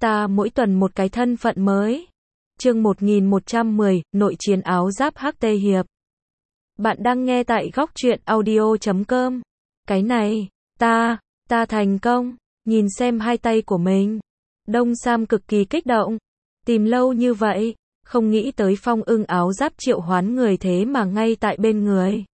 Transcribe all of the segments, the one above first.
ta mỗi tuần một cái thân phận mới. Chương 1110, nội chiến áo giáp HT Hiệp. Bạn đang nghe tại góc truyện audio.com. Cái này, ta thành công, nhìn xem hai tay của mình. Đông Sam cực kỳ kích động. Tìm lâu như vậy, không nghĩ tới Phong Ưng áo giáp triệu hoán người thế mà ngay tại bên người.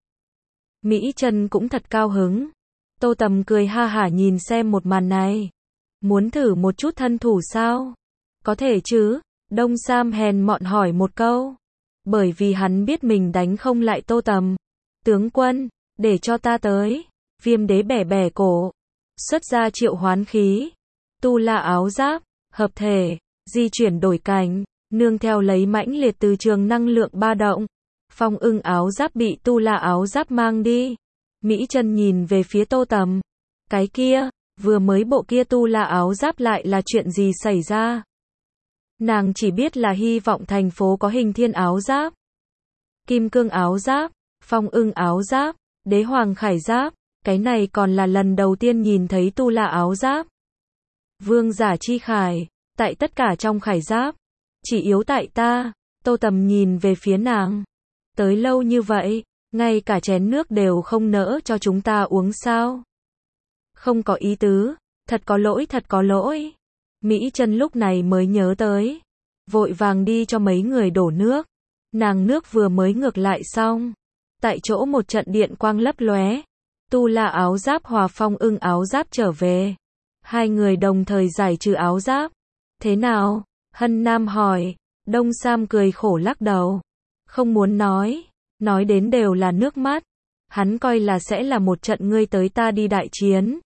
Mỹ Trân cũng thật cao hứng. Tô Tầm cười ha hả nhìn xem một màn này. Muốn thử một chút thân thủ sao? Có thể chứ, Đông Sam hèn mọn hỏi một câu. Bởi vì hắn biết mình đánh không lại Tô Tầm. Tướng quân, để cho ta tới. Viêm đế bẻ bẻ cổ. Xuất ra triệu hoán khí. Tu La áo giáp, hợp thể, di chuyển đổi cảnh, nương theo lấy mãnh liệt từ trường năng lượng ba động. Phong Ưng áo giáp bị Tu La áo giáp mang đi. Mỹ Trân nhìn về phía Tô Tầm. Cái kia, vừa mới bộ kia Tu La áo giáp lại là chuyện gì xảy ra? Nàng chỉ biết là hy vọng thành phố có Hình Thiên áo giáp, Kim Cương áo giáp, Phong Ưng áo giáp, Đế Hoàng khải giáp. Cái này còn là lần đầu tiên nhìn thấy Tu La áo giáp. Vương giả chi khải, tại tất cả trong khải giáp, chỉ yếu tại ta. Tô Tầm nhìn về phía nàng. Tới lâu như vậy, ngay cả chén nước đều không nỡ cho chúng ta uống sao? Không có ý tứ, thật có lỗi, thật có lỗi. Mỹ Trân lúc này mới nhớ tới, vội vàng đi cho mấy người đổ nước. Nàng nước vừa mới ngược lại xong, tại chỗ một trận điện quang lấp lóe. Tu La áo giáp hòa Phong Ưng áo giáp trở về. Hai người đồng thời giải trừ áo giáp. Thế nào? Hân Nam hỏi. Đông Sam cười khổ lắc đầu. Không muốn nói đến đều là nước mắt. Hắn coi là sẽ là một trận ngươi tới ta đi đại chiến.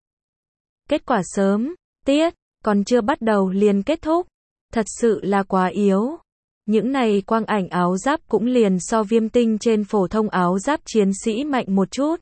Kết quả sớm, tiết, còn chưa bắt đầu liền kết thúc. Thật sự là quá yếu. Những này quang ảnh áo giáp cũng liền so Viêm Tinh trên phổ thông áo giáp chiến sĩ mạnh một chút.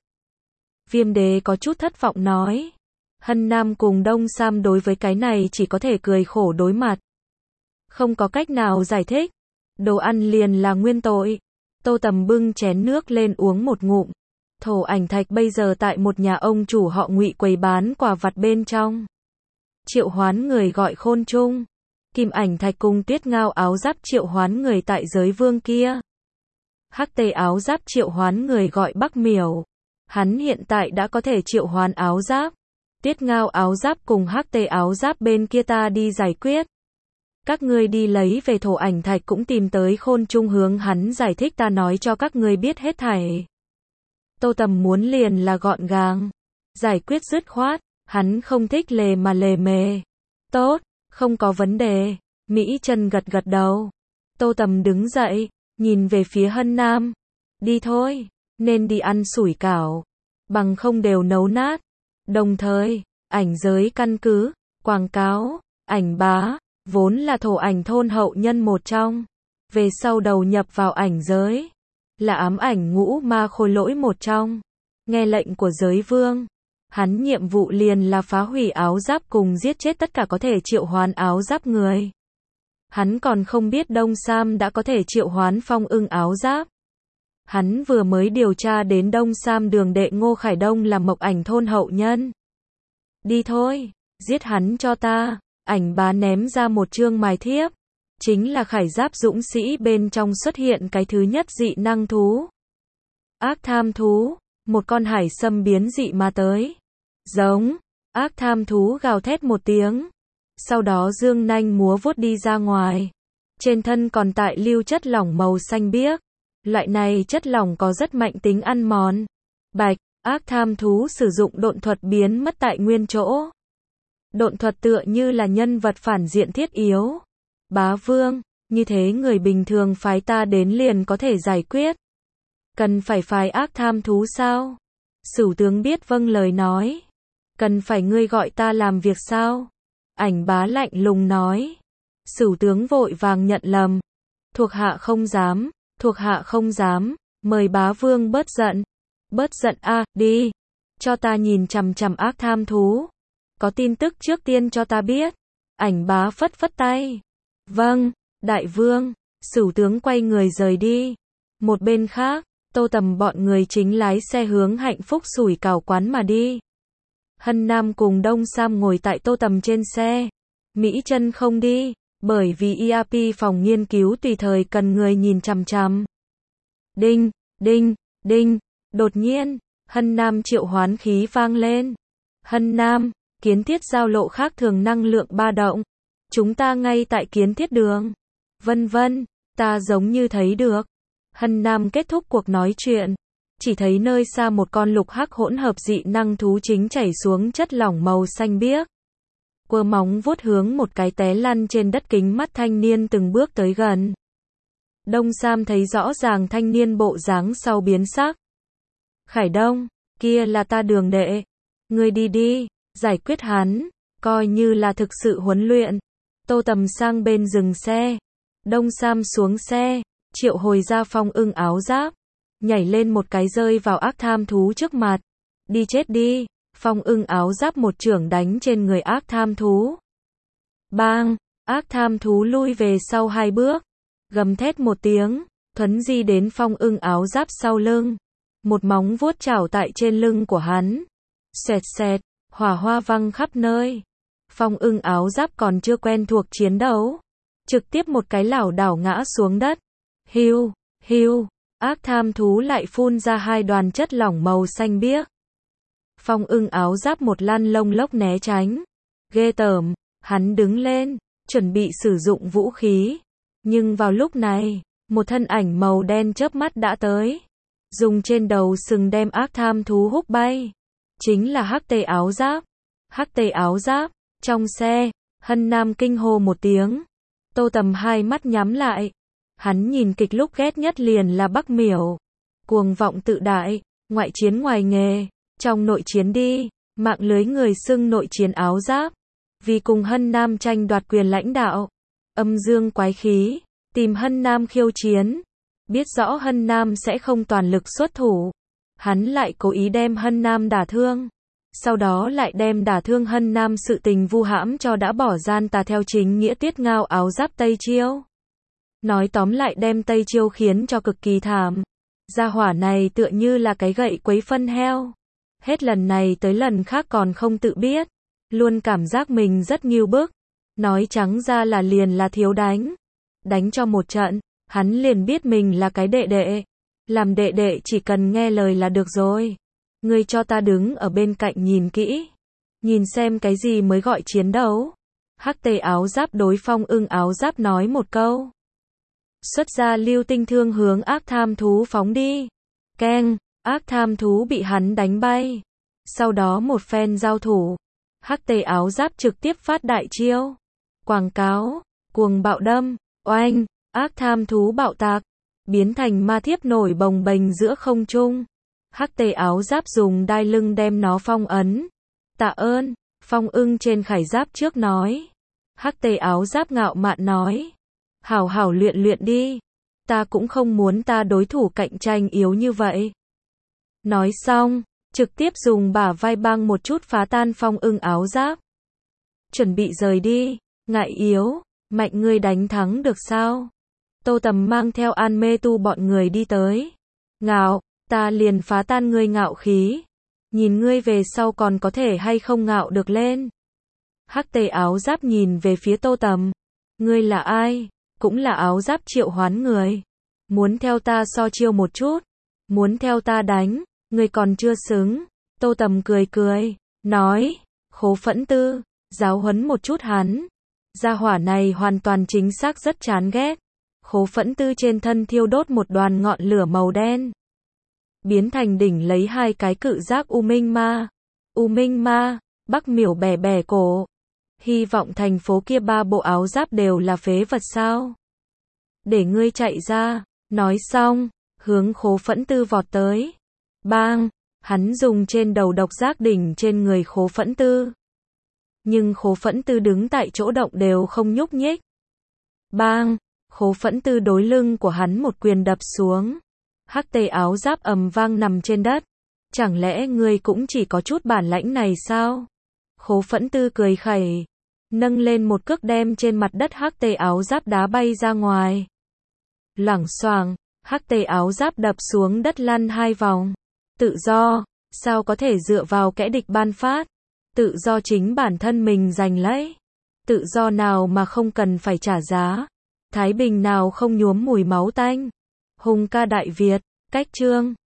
Viêm đế có chút thất vọng nói. Hân Nam cùng Đông Sam đối với cái này chỉ có thể cười khổ đối mặt. Không có cách nào giải thích. Đồ ăn liền là nguyên tội. Tô Tầm bưng chén nước lên uống một ngụm. Thổ ảnh thạch bây giờ tại một nhà ông chủ họ Ngụy quầy bán quà vặt bên trong. Triệu hoán người gọi Khôn Trung. Kim ảnh thạch cùng Tuyết Ngao áo giáp triệu hoán người tại giới vương kia. Hắc Tê áo giáp triệu hoán người gọi Bắc Miểu. Hắn hiện tại đã có thể triệu hoán áo giáp. Tuyết Ngao áo giáp cùng Hắc Tê áo giáp bên kia ta đi giải quyết. Các ngươi đi lấy về thổ ảnh thạch cũng tìm tới Khôn Trung hướng hắn giải thích, ta nói cho các ngươi biết hết thảy. Tô Tầm muốn liền là gọn gàng, giải quyết dứt khoát, hắn không thích lề mà lề mề. Tốt, không có vấn đề. Mỹ Trân gật gật đầu. Tô Tầm đứng dậy, nhìn về phía Hân Nam. Đi thôi, nên đi ăn sủi cảo, bằng không đều nấu nát. Đồng thời, ảnh giới căn cứ, quảng cáo, ảnh bá, vốn là thổ ảnh thôn hậu nhân một trong. Về sau đầu nhập vào ảnh giới, là ám ảnh ngũ ma khôi lỗi một trong. Nghe lệnh của giới vương, hắn nhiệm vụ liền là phá hủy áo giáp cùng giết chết tất cả có thể triệu hoán áo giáp người. Hắn còn không biết Đông Sam đã có thể triệu hoán Phong Ưng áo giáp. Hắn vừa mới điều tra đến Đông Sam đường đệ Ngô Khải Đông là mộc ảnh thôn hậu nhân. Đi thôi, giết hắn cho ta. Ảnh bá ném ra một chương mài thiếp. Chính là khải giáp dũng sĩ, bên trong xuất hiện cái thứ nhất dị năng thú. Ác tham thú, một con hải sâm biến dị mà tới. Giống, ác tham thú gào thét một tiếng. Sau đó dương nanh múa vuốt đi ra ngoài. Trên thân còn tại lưu chất lỏng màu xanh biếc. Loại này chất lỏng có rất mạnh tính ăn mòn. Bạch, ác tham thú sử dụng độn thuật biến mất tại nguyên chỗ. Độn thuật tựa như là nhân vật phản diện thiết yếu. Bá vương, như thế người bình thường phái ta đến liền có thể giải quyết. Cần phải phái ác tham thú sao? Sửu tướng biết vâng lời nói. Cần phải ngươi gọi ta làm việc sao? Ảnh bá lạnh lùng nói. Sửu tướng vội vàng nhận lầm. Thuộc hạ không dám, thuộc hạ không dám, mời bá vương bớt giận. Bớt giận a, đi. Cho ta nhìn chằm chằm ác tham thú. Có tin tức trước tiên cho ta biết. Ảnh bá phất phất tay. Vâng, đại vương. Sửu tướng quay người rời đi. Một bên khác, Tô Tầm bọn người chính lái xe hướng Hạnh Phúc sủi cảo quán mà đi. Hân Nam cùng Đông Sam ngồi tại Tô Tầm trên xe. Mỹ chân không đi, bởi vì ERP phòng nghiên cứu tùy thời cần người nhìn chằm chằm. Đinh, đinh, đinh, đột nhiên, Hân Nam triệu hoán khí vang lên. Hân Nam, kiến thiết giao lộ khác thường năng lượng ba động. Chúng ta ngay tại kiến thiết đường. Vân vân, ta giống như thấy được. Hân Nam kết thúc cuộc nói chuyện. Chỉ thấy nơi xa một con lục hắc hỗn hợp dị năng thú chính chảy xuống chất lỏng màu xanh biếc. Quơ móng vuốt hướng một cái té lăn trên đất, kính mắt thanh niên từng bước tới gần. Đông Sam thấy rõ ràng thanh niên bộ dáng sau biến sắc. Khải Đông, kia là ta Đường đệ. Ngươi đi đi, giải quyết hắn, coi như là thực sự huấn luyện. Tô Tầm sang bên dừng xe. Đông Sam xuống xe, triệu hồi ra Phong Ưng áo giáp. Nhảy lên một cái rơi vào ác tham thú trước mặt. Đi chết đi, Phong Ưng áo giáp một chưởng đánh trên người ác tham thú. Bang, ác tham thú lui về sau 2 bước. Gầm thét một tiếng, thuấn di đến Phong Ưng áo giáp sau lưng. Một móng vuốt chảo tại trên lưng của hắn. Xoẹt xẹt, hỏa hoa văng khắp nơi. Phong Ưng áo giáp còn chưa quen thuộc chiến đấu. Trực tiếp một cái lảo đảo ngã xuống đất. Hiu, hiu, ác tham thú lại phun ra 2 đoàn chất lỏng màu xanh biếc. Phong Ưng áo giáp một lăn lông lốc né tránh. Ghê tởm, hắn đứng lên, chuẩn bị sử dụng vũ khí. Nhưng vào lúc này, một thân ảnh màu đen chớp mắt đã tới. Dùng trên đầu sừng đem ác tham thú húc bay. Chính là Hắc Tê áo giáp. Hắc Tê áo giáp, trong xe, Hân Nam kinh hô một tiếng. Tô Tầm 2 mắt nhắm lại. Hắn nhìn kịch lúc ghét nhất liền là Bắc Miểu. Cuồng vọng tự đại, ngoại chiến ngoài nghề, trong nội chiến đi, mạng lưới người xưng nội chiến áo giáp. Vì cùng Hân Nam tranh đoạt quyền lãnh đạo. Âm dương quái khí, tìm Hân Nam khiêu chiến. Biết rõ Hân Nam sẽ không toàn lực xuất thủ. Hắn lại cố ý đem Hân Nam đả thương. Sau đó lại đem đả thương Hân Nam sự tình vu hãm cho đã bỏ gian tà theo chính nghĩa Tiết Ngao áo giáp Tây Chiêu. Nói tóm lại đem Tây Chiêu khiến cho cực kỳ thảm. Gia hỏa này tựa như là cái gậy quấy phân heo. Hết lần này tới lần khác còn không tự biết. Luôn cảm giác mình rất nghiêu bức. Nói trắng ra là liền là thiếu đánh. Đánh cho một trận, hắn liền biết mình là cái đệ đệ. Làm đệ đệ chỉ cần nghe lời là được rồi. Ngươi cho ta đứng ở bên cạnh nhìn kỹ. Nhìn xem cái gì mới gọi chiến đấu. Hắc Tê áo giáp đối Phong Ưng áo giáp nói một câu. Xuất ra lưu tinh thương hướng ác tham thú phóng đi. Keng, ác tham thú bị hắn đánh bay. Sau đó một phen giao thủ. Hắc Tê áo giáp trực tiếp phát đại chiêu. Quảng cáo, cuồng bạo đâm, oanh, ác tham thú bạo tạc. Biến thành ma thiếp nổi bồng bềnh giữa không trung. Hắc Tê áo giáp dùng đai lưng đem nó phong ấn. Tạ ơn, Phong Ưng trên khải giáp trước nói. Hắc Tê áo giáp ngạo mạn nói. Hảo hảo luyện luyện đi. Ta cũng không muốn ta đối thủ cạnh tranh yếu như vậy. Nói xong, trực tiếp dùng bả vai băng một chút phá tan Phong Ưng áo giáp. Chuẩn bị rời đi, ngại yếu, mạnh ngươi đánh thắng được sao? Tô Tầm mang theo An Mê Tu bọn người đi tới. Ngạo, ta liền phá tan ngươi ngạo khí. Nhìn ngươi về sau còn có thể hay không ngạo được lên. Hắc Tê áo giáp nhìn về phía Tô Tầm. Ngươi là ai? Cũng là áo giáp triệu hoán người. Muốn theo ta so chiêu một chút. Muốn theo ta đánh, ngươi còn chưa xứng. Tô Tầm cười cười, nói, Khố Phẫn Tư, giáo huấn một chút hắn. Gia hỏa này hoàn toàn chính xác rất chán ghét. Khố Phẫn Tư trên thân thiêu đốt một đoàn ngọn lửa màu đen. Biến thành đỉnh lấy 2 cái cự giác U Minh Ma. U Minh Ma, Bắc Miểu bẻ bẻ cổ. Hy vọng thành phố kia 3 bộ áo giáp đều là phế vật sao? Để ngươi chạy ra. Nói xong, hướng Khố Phẫn Tư vọt tới. Bang, hắn dùng trên đầu độc giác đỉnh trên người Khố Phẫn Tư. Nhưng Khố Phẫn Tư đứng tại chỗ động đều không nhúc nhích. Bang, Khố Phẫn Tư đối lưng của hắn một quyền đập xuống. Hắc Tê áo giáp ầm vang nằm trên đất. Chẳng lẽ ngươi cũng chỉ có chút bản lãnh này sao? Khố Phẫn Tư cười khẩy, nâng lên một cước đem trên mặt đất Hắc Tê áo giáp đá bay ra ngoài. Loảng xoảng, Hắc Tê áo giáp đập xuống đất lăn 2 vòng. Tự do, sao có thể dựa vào kẻ địch ban phát? Tự do chính bản thân mình giành lấy. Tự do nào mà không cần phải trả giá? Thái bình nào không nhuốm mùi máu tanh? Hùng ca Đại Việt, cách chương